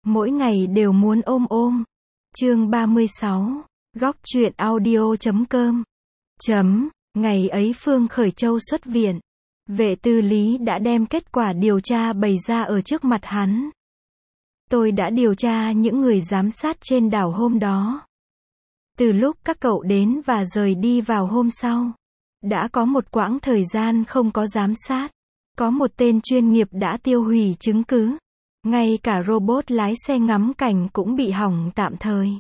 mỗi ngày đều muốn ôm ôm. Chương 36. Góc truyện audio.com. Ngày ấy Phương Khởi Châu xuất viện. Vệ tư lý đã đem kết quả điều tra bày ra ở trước mặt hắn. Tôi đã điều tra những người giám sát trên đảo hôm đó. Từ lúc các cậu đến và rời đi vào hôm sau, đã có một quãng thời gian không có giám sát. Có một tên chuyên nghiệp đã tiêu hủy chứng cứ. Ngay cả robot lái xe ngắm cảnh cũng bị hỏng tạm thời.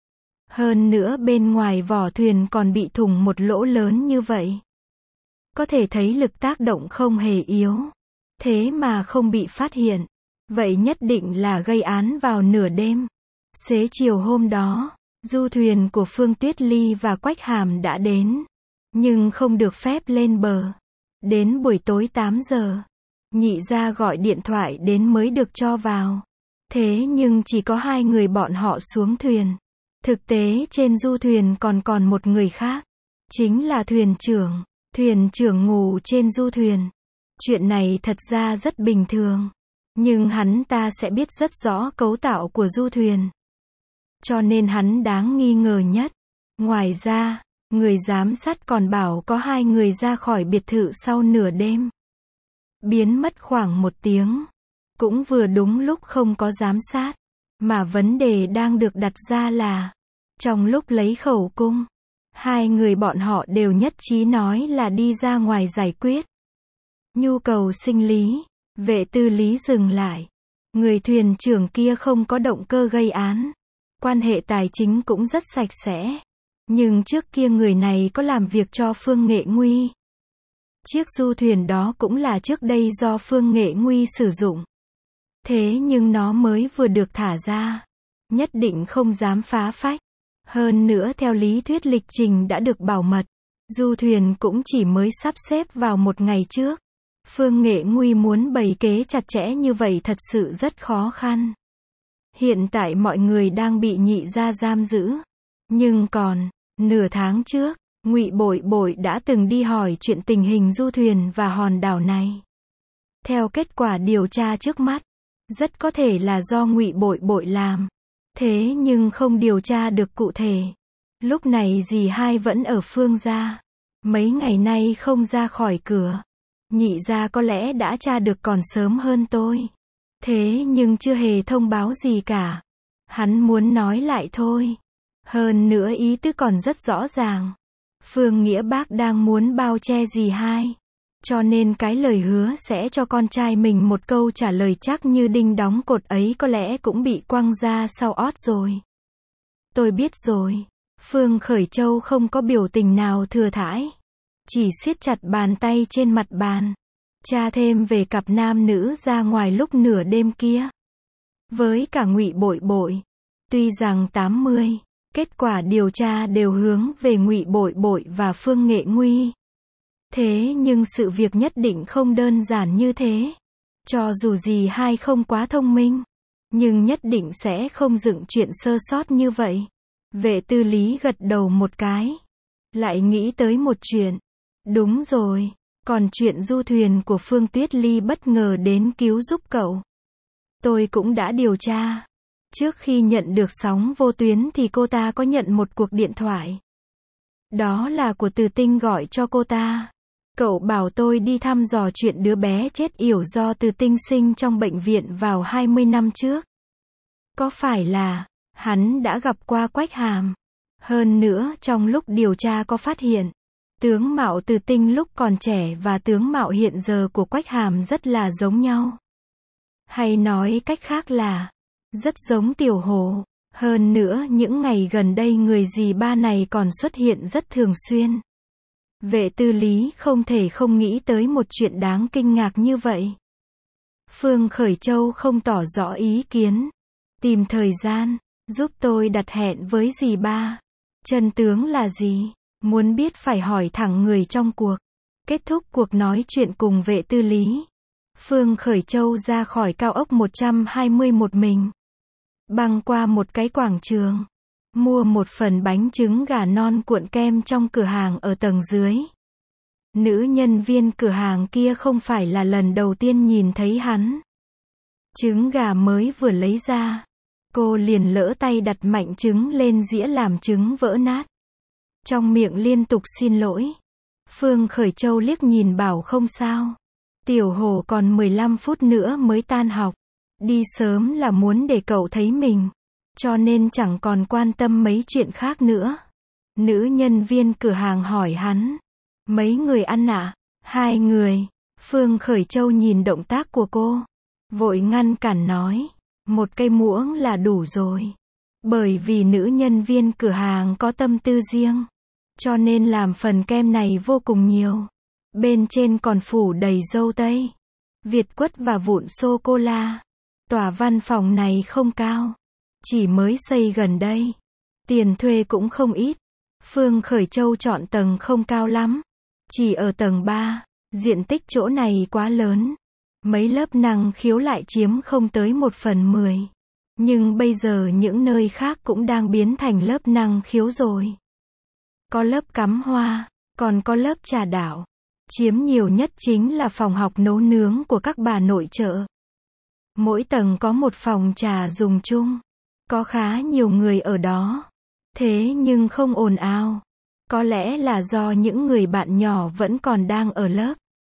Hơn nữa bên ngoài vỏ thuyền còn bị thủng một lỗ lớn như vậy. Có thể thấy lực tác động không hề yếu. Thế mà không bị phát hiện. Vậy nhất định là gây án vào nửa đêm. Xế chiều hôm đó, du thuyền của Phương Tuyết Ly và Quách Hàm đã đến. Nhưng không được phép lên bờ. Đến buổi tối 8 giờ, nhị gia gọi điện thoại đến mới được cho vào. Thế nhưng chỉ có 2 người bọn họ xuống thuyền. Thực tế trên du thuyền còn một người khác. Chính là thuyền trưởng. Thuyền trưởng ngủ trên du thuyền. Chuyện này thật ra rất bình thường. Nhưng hắn ta sẽ biết rất rõ cấu tạo của du thuyền. Cho nên hắn đáng nghi ngờ nhất. Ngoài ra, người giám sát còn bảo có 2 người ra khỏi biệt thự sau nửa đêm. Biến mất khoảng 1 tiếng. Cũng vừa đúng lúc không có giám sát. Mà vấn đề đang được đặt ra là, trong lúc lấy khẩu cung, 2 người bọn họ đều nhất trí nói là đi ra ngoài giải quyết nhu cầu sinh lý. Vệ tư lý dừng lại. Người thuyền trưởng kia không có động cơ gây án. Quan hệ tài chính cũng rất sạch sẽ. Nhưng trước kia người này có làm việc cho Phương Nghệ Nguy. Chiếc du thuyền đó cũng là trước đây do Phương Nghệ Nguy sử dụng. Thế nhưng nó mới vừa được thả ra. Nhất định không dám phá phách. Hơn nữa theo lý thuyết lịch trình đã được bảo mật. Du thuyền cũng chỉ mới sắp xếp vào 1 ngày trước. Phương Nghệ Nguy muốn bày kế chặt chẽ như vậy thật sự rất khó khăn. Hiện tại mọi người đang bị nhị gia giam giữ. Nhưng còn, nửa tháng trước, Ngụy Bội Bội đã từng đi hỏi chuyện tình hình du thuyền và hòn đảo này. Theo kết quả điều tra trước mắt, rất có thể là do Ngụy Bội Bội làm. Thế nhưng không điều tra được cụ thể. Lúc này dì hai vẫn ở Phương gia. Mấy ngày nay không ra khỏi cửa. Nhị gia có lẽ đã tra được còn sớm hơn tôi. Thế nhưng chưa hề thông báo gì cả. Hắn muốn nói lại thôi. Hơn nữa ý tứ còn rất rõ ràng. Phương Nghĩa Bác đang muốn bao che dì hai. Cho nên cái lời hứa sẽ cho con trai mình một câu trả lời chắc như đinh đóng cột ấy có lẽ cũng bị quăng ra sau ót rồi. Tôi biết rồi. Phương Khởi Châu không có biểu tình nào thừa thãi. Chỉ siết chặt bàn tay trên mặt bàn. Tra thêm về cặp nam nữ ra ngoài lúc nửa đêm kia. Với cả Ngụy Bội Bội. Tuy rằng 80, kết quả điều tra đều hướng về Ngụy Bội Bội và Phương Nghệ Nguy. Thế nhưng sự việc nhất định không đơn giản như thế. Cho dù dì hai không quá thông minh, nhưng nhất định sẽ không dựng chuyện sơ sót như vậy. Vệ tư lý gật đầu một cái. Lại nghĩ tới một chuyện. Đúng rồi, còn chuyện du thuyền của Phương Tuyết Ly bất ngờ đến cứu giúp cậu. Tôi cũng đã điều tra. Trước khi nhận được sóng vô tuyến thì cô ta có nhận một cuộc điện thoại. Đó là của Từ Tinh gọi cho cô ta. Cậu bảo tôi đi thăm dò chuyện đứa bé chết yểu do Từ Tinh sinh trong bệnh viện vào 20 năm trước. Có phải là hắn đã gặp qua Quách Hàm? Hơn nữa trong lúc điều tra có phát hiện tướng mạo Từ Tinh lúc còn trẻ và tướng mạo hiện giờ của Quách Hàm rất là giống nhau. Hay nói cách khác là rất giống Tiểu Hồ. Hơn nữa những ngày gần đây người dì ba này còn xuất hiện rất thường xuyên. Vệ tư lý không thể không nghĩ tới một chuyện đáng kinh ngạc như vậy. Phương Khởi Châu không tỏ rõ ý kiến. Tìm thời gian, giúp tôi đặt hẹn với dì ba. Chân tướng là gì? Muốn biết phải hỏi thẳng người trong cuộc. Kết thúc cuộc nói chuyện cùng vệ tư lý. Phương Khởi Châu ra khỏi cao ốc 120 một mình. Băng qua một cái quảng trường. Mua một phần bánh trứng gà non cuộn kem trong cửa hàng ở tầng dưới. Nữ nhân viên cửa hàng kia không phải là lần đầu tiên nhìn thấy hắn. Trứng gà mới vừa lấy ra. Cô liền lỡ tay đặt mạnh trứng lên dĩa làm trứng vỡ nát. Trong miệng liên tục xin lỗi. Phương Khởi Châu liếc nhìn bảo không sao. Tiểu Hổ còn 15 phút nữa mới tan học. Đi sớm là muốn để cậu thấy mình. Cho nên chẳng còn quan tâm mấy chuyện khác nữa. Nữ nhân viên cửa hàng hỏi hắn. Mấy người ăn ạ? 2 người. Phương Khởi Châu nhìn động tác của cô. Vội ngăn cản nói. 1 cây muỗng là đủ rồi. Bởi vì nữ nhân viên cửa hàng có tâm tư riêng. Cho nên làm phần kem này vô cùng nhiều. Bên trên còn phủ đầy dâu tây, Việt quất và vụn sô-cô-la. Tòa văn phòng này không cao. Chỉ mới xây gần đây. Tiền thuê cũng không ít. Phương Khởi Châu chọn tầng không cao lắm. Chỉ ở tầng 3. Diện tích chỗ này quá lớn. Mấy lớp năng khiếu lại chiếm không tới 1/10. Nhưng bây giờ những nơi khác cũng đang biến thành lớp năng khiếu rồi. Có lớp cắm hoa, còn có lớp trà đảo. Chiếm nhiều nhất chính là phòng học nấu nướng của các bà nội trợ. Mỗi tầng có một phòng trà dùng chung. Có khá nhiều người ở đó. Thế nhưng không ồn ào. Có lẽ là do những người bạn nhỏ vẫn còn đang ở lớp.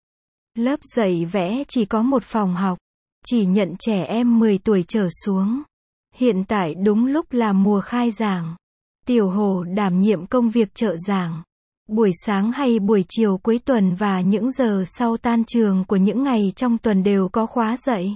Lớp dạy vẽ chỉ có một phòng học. Chỉ nhận trẻ em 10 tuổi trở xuống. Hiện tại đúng lúc là mùa khai giảng. Tiểu Hổ đảm nhiệm công việc trợ giảng. Buổi sáng hay buổi chiều cuối tuần và những giờ sau tan trường của những ngày trong tuần đều có khóa dạy.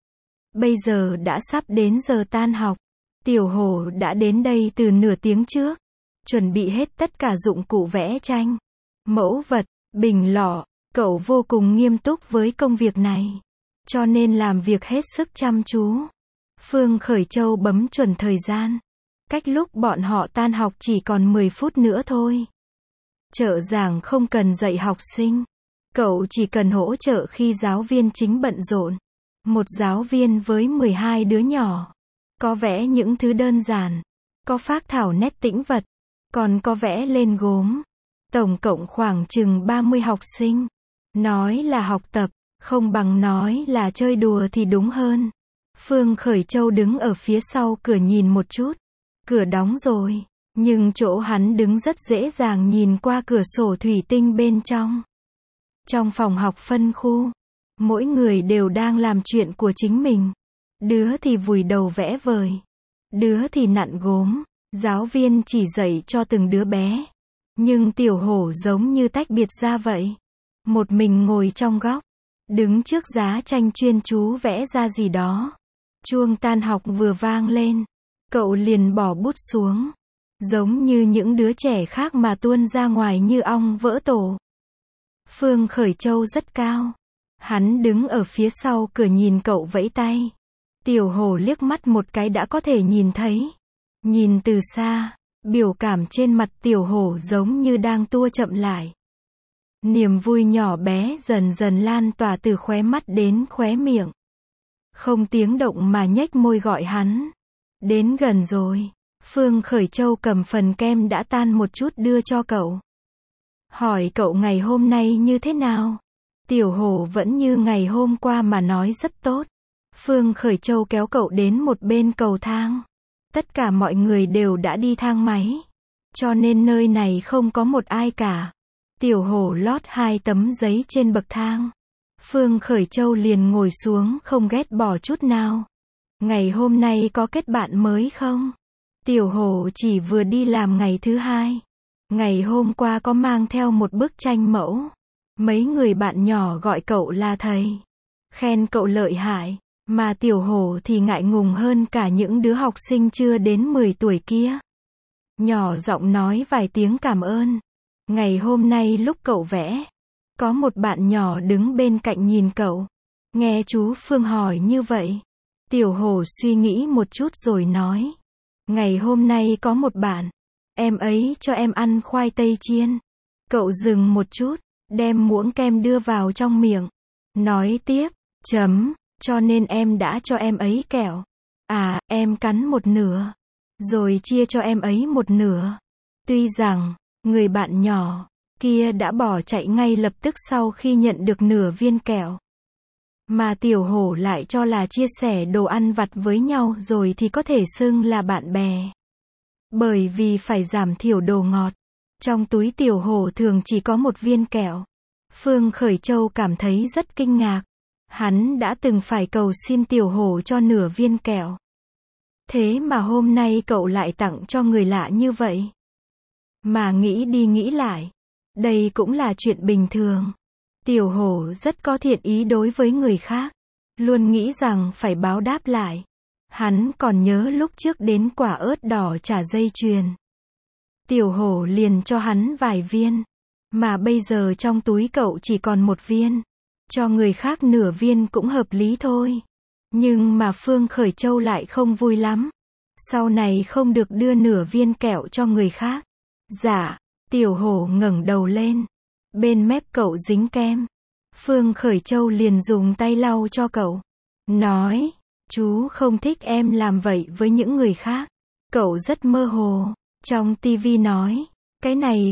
Bây giờ đã sắp đến giờ tan học. Tiểu Hổ đã đến đây từ nửa tiếng trước. Chuẩn bị hết tất cả dụng cụ vẽ tranh, mẫu vật, bình lọ. Cậu vô cùng nghiêm túc với công việc này. Cho nên làm việc hết sức chăm chú. Phương Khởi Châu bấm chuẩn thời gian. Cách lúc bọn họ tan học chỉ còn 10 phút nữa thôi. Trợ giảng không cần dạy học sinh. Cậu chỉ cần hỗ trợ khi giáo viên chính bận rộn. Một giáo viên với 12 đứa nhỏ. Có vẽ những thứ đơn giản. Có phác thảo nét tĩnh vật. Còn có vẽ lên gốm. Tổng cộng khoảng chừng 30 học sinh. Nói là học tập, không bằng nói là chơi đùa thì đúng hơn. Phương Khởi Châu đứng ở phía sau cửa nhìn một chút. Cửa đóng rồi. Nhưng chỗ hắn đứng rất dễ dàng nhìn qua cửa sổ thủy tinh bên trong. Trong phòng học phân khu, mỗi người đều đang làm chuyện của chính mình. Đứa thì vùi đầu vẽ vời. Đứa thì nặn gốm. Giáo viên chỉ dạy cho từng đứa bé. Nhưng Tiểu Hổ giống như tách biệt ra vậy. Một mình ngồi trong góc. Đứng trước giá tranh chuyên chú vẽ ra gì đó. Chuông tan học vừa vang lên. Cậu liền bỏ bút xuống. Giống như những đứa trẻ khác mà tuôn ra ngoài như ong vỡ tổ. Phương Khởi Châu rất cao. Hắn đứng ở phía sau cửa nhìn cậu vẫy tay. Tiểu Hổ liếc mắt một cái đã có thể nhìn thấy. Nhìn từ xa, biểu cảm trên mặt Tiểu Hổ giống như đang tua chậm lại. Niềm vui nhỏ bé dần dần lan tỏa từ khóe mắt đến khóe miệng. Không tiếng động mà nhếch môi gọi hắn. Đến gần rồi. Phương Khởi Châu cầm phần kem đã tan một chút đưa cho cậu. Hỏi cậu ngày hôm nay như thế nào? Tiểu Hổ vẫn như ngày hôm qua mà nói rất tốt. Phương Khởi Châu kéo cậu đến một bên cầu thang. Tất cả mọi người đều đã đi thang máy. Cho nên nơi này không có một ai cả. Tiểu Hổ lót 2 tấm giấy trên bậc thang. Phương Khởi Châu liền ngồi xuống không ghét bỏ chút nào. Ngày hôm nay có kết bạn mới không? Tiểu Hổ chỉ vừa đi làm ngày thứ 2. Ngày hôm qua có mang theo một bức tranh mẫu. Mấy người bạn nhỏ gọi cậu là thầy. Khen cậu lợi hại. Mà Tiểu Hổ thì ngại ngùng hơn cả những đứa học sinh chưa đến 10 tuổi kia. Nhỏ giọng nói vài tiếng cảm ơn. Ngày hôm nay lúc cậu vẽ, có một bạn nhỏ đứng bên cạnh nhìn cậu. Nghe chú Phương hỏi như vậy. Tiểu Hổ suy nghĩ một chút rồi nói. Ngày hôm nay có một bạn. Em ấy cho em ăn khoai tây chiên. Cậu dừng một chút, đem muỗng kem đưa vào trong miệng. Nói tiếp, cho nên em đã cho em ấy kẹo. À, em cắn một nửa. Rồi chia cho em ấy một nửa. Tuy rằng, người bạn nhỏ kia đã bỏ chạy ngay lập tức sau khi nhận được nửa viên kẹo. Mà tiểu hổ lại cho là chia sẻ đồ ăn vặt với nhau rồi thì có thể xưng là bạn bè. Bởi vì phải giảm thiểu đồ ngọt. Trong túi tiểu hổ thường chỉ có một viên kẹo. Phương Khởi Châu cảm thấy rất kinh ngạc. Hắn đã từng phải cầu xin tiểu hổ cho nửa viên kẹo. Thế mà hôm nay cậu lại tặng cho người lạ như vậy. Mà nghĩ đi nghĩ lại, đây cũng là chuyện bình thường. Tiểu hổ rất có thiện ý đối với người khác, luôn nghĩ rằng phải báo đáp lại. Hắn còn nhớ lúc trước đến quả ớt đỏ trả dây chuyền. Tiểu hổ liền cho hắn vài viên, mà bây giờ trong túi cậu chỉ còn một viên. Cho người khác nửa viên cũng hợp lý thôi. Nhưng mà Phương Khởi Châu lại không vui lắm. Sau này không được đưa nửa viên kẹo cho người khác. Dạ, tiểu hổ ngẩng đầu lên. Bên mép cậu dính kem. Phương Khởi Châu liền dùng tay lau cho cậu. Nói, chú không thích em làm vậy với những người khác. Cậu rất mơ hồ. Trong tivi nói, cái này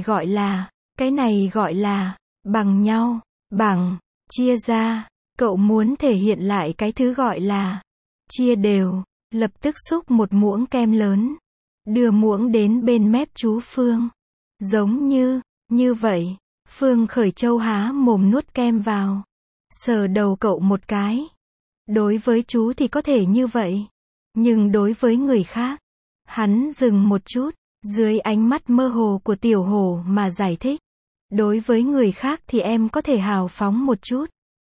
gọi là, bằng nhau, bằng, chia ra. Cậu muốn thể hiện lại cái thứ gọi là, chia đều. Lập tức xúc một muỗng kem lớn. Đưa muỗng đến bên mép chú Phương. Giống như vậy. Phương Khởi Châu há mồm nuốt kem vào. Sờ đầu cậu một cái. Đối với chú thì có thể như vậy. Nhưng đối với người khác. Hắn dừng một chút. Dưới ánh mắt mơ hồ của tiểu hổ mà giải thích. Đối với người khác thì em có thể hào phóng một chút.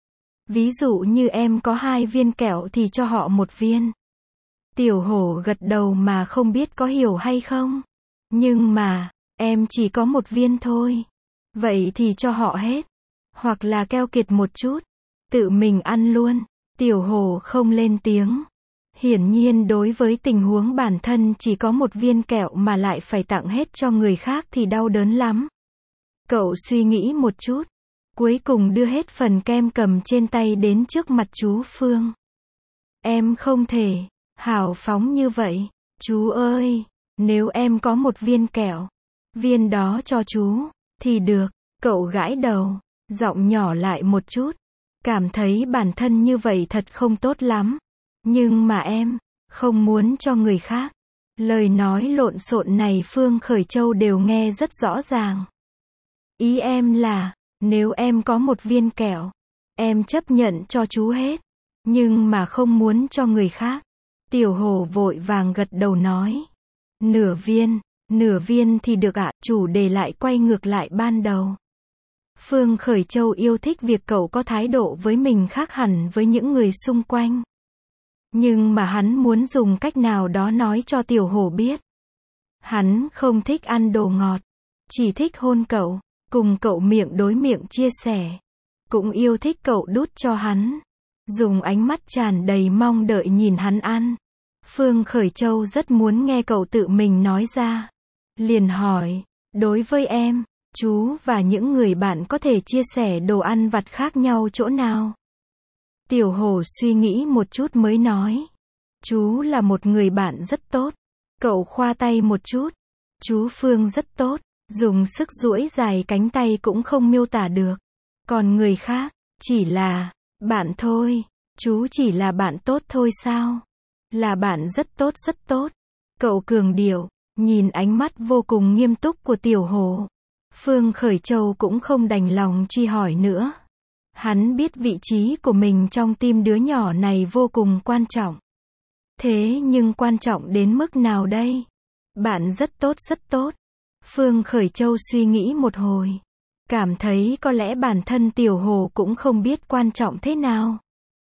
Ví dụ như em có 2 viên kẹo thì cho họ 1 viên. Tiểu hổ gật đầu mà không biết có hiểu hay không. Nhưng mà, em chỉ có 1 viên thôi. Vậy thì cho họ hết. Hoặc là keo kiệt một chút. Tự mình ăn luôn. Tiểu hổ không lên tiếng. Hiển nhiên đối với tình huống bản thân chỉ có 1 viên kẹo mà lại phải tặng hết cho người khác thì đau đớn lắm. Cậu suy nghĩ một chút. Cuối cùng đưa hết phần kem cầm trên tay đến trước mặt chú Phương. Em không thể hào phóng như vậy. Chú ơi, nếu em có 1 viên kẹo, viên đó cho chú, thì được. Cậu gãi đầu, giọng nhỏ lại một chút. Cảm thấy bản thân như vậy thật không tốt lắm. Nhưng mà em, không muốn cho người khác. Lời nói lộn xộn này Phương Khởi Châu đều nghe rất rõ ràng. Ý em là, nếu em có 1 viên kẹo, em chấp nhận cho chú hết. Nhưng mà không muốn cho người khác. Tiểu hổ vội vàng gật đầu nói. Nửa viên thì được ạ. Chủ đề lại quay ngược lại ban đầu. Phương Khởi Châu yêu thích việc cậu có thái độ với mình khác hẳn với những người xung quanh. Nhưng mà hắn muốn dùng cách nào đó nói cho tiểu hổ biết. Hắn không thích ăn đồ ngọt. Chỉ thích hôn cậu. Cùng cậu miệng đối miệng chia sẻ. Cũng yêu thích cậu đút cho hắn. Dùng ánh mắt tràn đầy mong đợi nhìn hắn ăn. Phương Khởi Châu rất muốn nghe cậu tự mình nói ra. Liền hỏi, đối với em, chú và những người bạn có thể chia sẻ đồ ăn vặt khác nhau chỗ nào? Tiểu hổ suy nghĩ một chút mới nói. Chú là một người bạn rất tốt. Cậu khoa tay một chút. Chú Phương rất tốt. Dùng sức duỗi dài cánh tay cũng không miêu tả được. Còn người khác, chỉ là bạn thôi. Chú chỉ là bạn tốt thôi sao? Là bạn rất tốt. Cậu cường điệu, nhìn ánh mắt vô cùng nghiêm túc của tiểu hổ. Phương Khởi Châu cũng không đành lòng truy hỏi nữa. Hắn biết vị trí của mình trong tim đứa nhỏ này vô cùng quan trọng. Thế nhưng quan trọng đến mức nào đây? Bạn rất tốt. Phương Khởi Châu suy nghĩ một hồi. Cảm thấy có lẽ bản thân tiểu hổ cũng không biết quan trọng thế nào.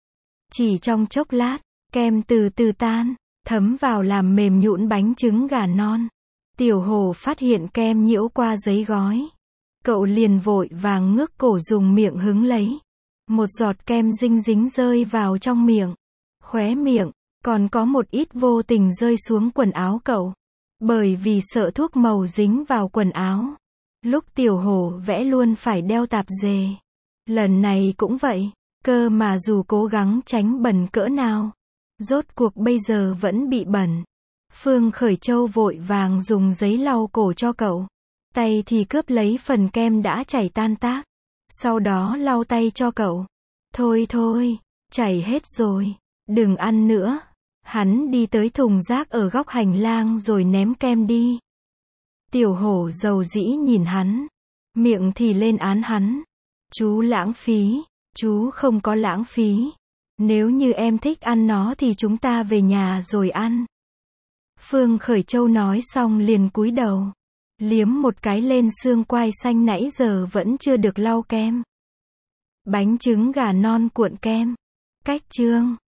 Chỉ trong chốc lát, kem từ từ tan, thấm vào làm mềm nhũn bánh trứng gà non. Tiểu hổ phát hiện kem nhiễu qua giấy gói. Cậu liền vội vàng ngước cổ dùng miệng hứng lấy. Một giọt kem dinh dính rơi vào trong miệng. Khóe miệng, còn có một ít vô tình rơi xuống quần áo cậu. Bởi vì sợ thuốc màu dính vào quần áo. Lúc tiểu hổ vẽ luôn phải đeo tạp dề. Lần này cũng vậy. Cơ mà dù cố gắng tránh bẩn cỡ nào. Rốt cuộc bây giờ vẫn bị bẩn. Phương Khởi Châu vội vàng dùng giấy lau cổ cho cậu. Tay thì cướp lấy phần kem đã chảy tan tác. Sau đó lau tay cho cậu. Thôi, Chảy hết rồi. Đừng ăn nữa. Hắn đi tới thùng rác ở góc hành lang rồi ném kem đi. Tiểu hổ dầu dĩ nhìn hắn. Miệng thì lên án hắn. Chú lãng phí. Chú không có lãng phí. Nếu như em thích ăn nó thì chúng ta về nhà rồi ăn. Phương Khởi Châu nói xong liền cúi đầu. Liếm một cái lên xương quai xanh nãy giờ vẫn chưa được lau kem. Bánh trứng gà non cuộn kem. Cách chương